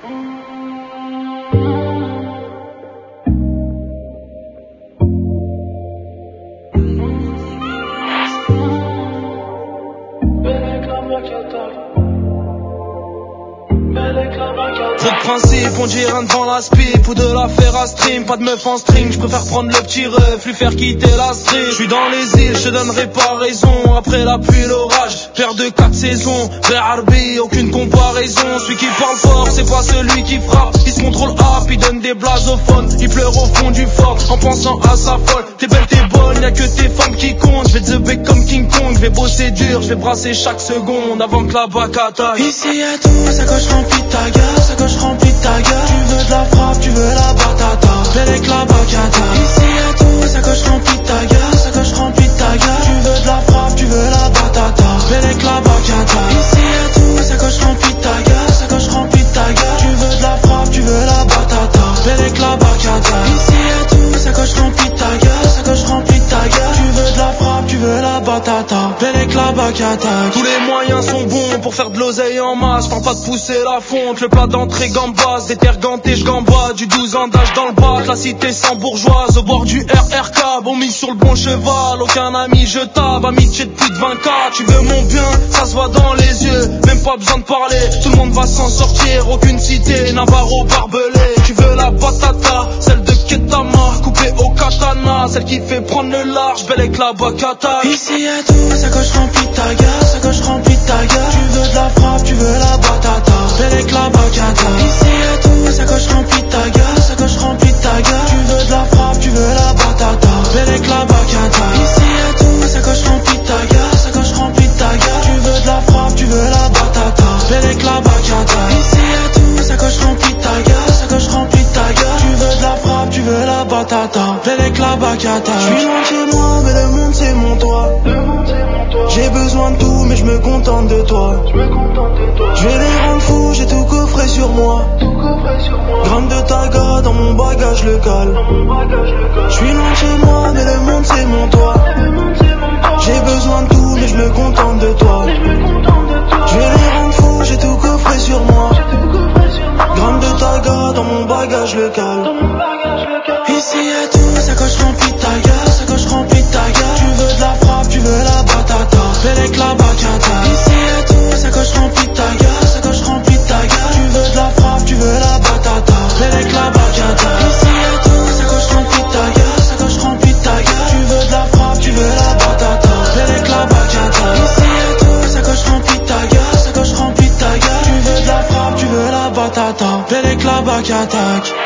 Trop de principe, on dirait un devant la spip ou de la faire à stream. Pas de meuf en string, je préfère prendre le petit ref, lui faire quitter la street. Je suis dans les îles, je te donnerai pas raison. Après la pluie, l'orage, père de 4 saisons. Vrai Harbi, aucune comparaison. Celui qui parle fort, c'est pas celui qui frappe. Il se contrôle up, il donne des blasophones. Il pleure au fond du fort, en pensant à sa folle. T'es belle, t'es bonne, y'a que tes femmes qui comptent. Je vais te bec comme King Kong, je vais bosser dur, je vais brasser chaque seconde avant que la bac attaque. Ici y'a tout, sa coche remplie de ta gueule, sa coche remplie de ta gueule. Tu veux de la frappe, tu veux la batata, belle avec la bacata. Ici y'a tout, sa coche remplie de ta gueule, sa coche remplie de ta gueule. Tu veux de la frappe, tu veux la batata, belle avec la bacata. Ici y'a tout, sa coche remplie de ta gueule, sa coche remplie de ta gueule. Tu veux de la frappe, tu veux la batata, belle avec la bacata. Ici y'a tout, sa coche remplie de ta gueule, sa coche remplie de ta gueule. Tu veux de la frappe, tu veux la batata, belle avec la bacata. Tous les moyens sont bons pour faire de l'oseille en masse. Parle pas de pousser la fonte, le plat d'entrée gambasse. Des terres gantées, j'gambade, du 12 ans d'âge dans le bac. La cité sans bourgeoise, au bord du RRK. Bon mis sur le bon cheval, aucun ami jetable. Amitié de plus de 20K, tu veux mon bien, ça se voit dans les yeux. Même pas besoin de parler, tout le monde va s'en sortir. Aucune cité, Navarro barbelé. Tu veux la batata, celle de Ketama, coupée au katana. Celle qui fait prendre le large, belle avec la bacata. Ici y'a tout, sa coche remplie de ta gueule, sa coche remplie de ta gueule. Tu veux de la frappe, tu veux la batata, belle avec la bacata. Ici y'a tout, sa coche remplie de ta gueule, sa coche remplie de ta gueule. Tu veux de la frappe, tu veux la batata, belle avec la bacata. Ici y'a tout, sa coche remplie de ta gueule, sa coche remplie de ta gueule. Tu veux de la frappe, tu veux la batata, belle avec la bacata. Ici y'a tout, sa coche remplie de ta gueule, sa coche remplie de ta gueule. Tu veux de la frappe, tu veux la batata, belle avec la bacata. J'suis loin de chez moi, mais le monde c'est mon toit. J'ai besoin de tout, mais je me contente de toi. Je vais les rendre fous, j'ai tout coffré sur moi. Gramme de taga dans mon bagage le cale. Je suis loin de chez moi, mais le monde c'est mon toit. J'ai besoin de tout, mais je me contente de toi. Je vais les rendre fous, j'ai tout coffré sur moi. Gramme de taga dans mon bagage le cale. Ici y'a tout, sa coche remplie de ta gueule, sa coche remplie de ta gueule. Tu veux de la frappe, tu veux la batata, belle avec la bacata. Ici y'a tout, sa coche remplie de ta gueule, sa coche remplie de ta gueule. Tu veux de la frappe, tu veux la batata, belle avec la bacata. Ici y'a tout, sa coche remplie de ta gueule, sa coche remplie de ta gueule. Tu veux de la frappe, tu veux la batata, belle avec la bacata. Ici y'a tout, sa coche remplie de ta gueule, sa coche remplie de ta gueule. Tu veux de la frappe, tu veux la batata, belle avec la bacata.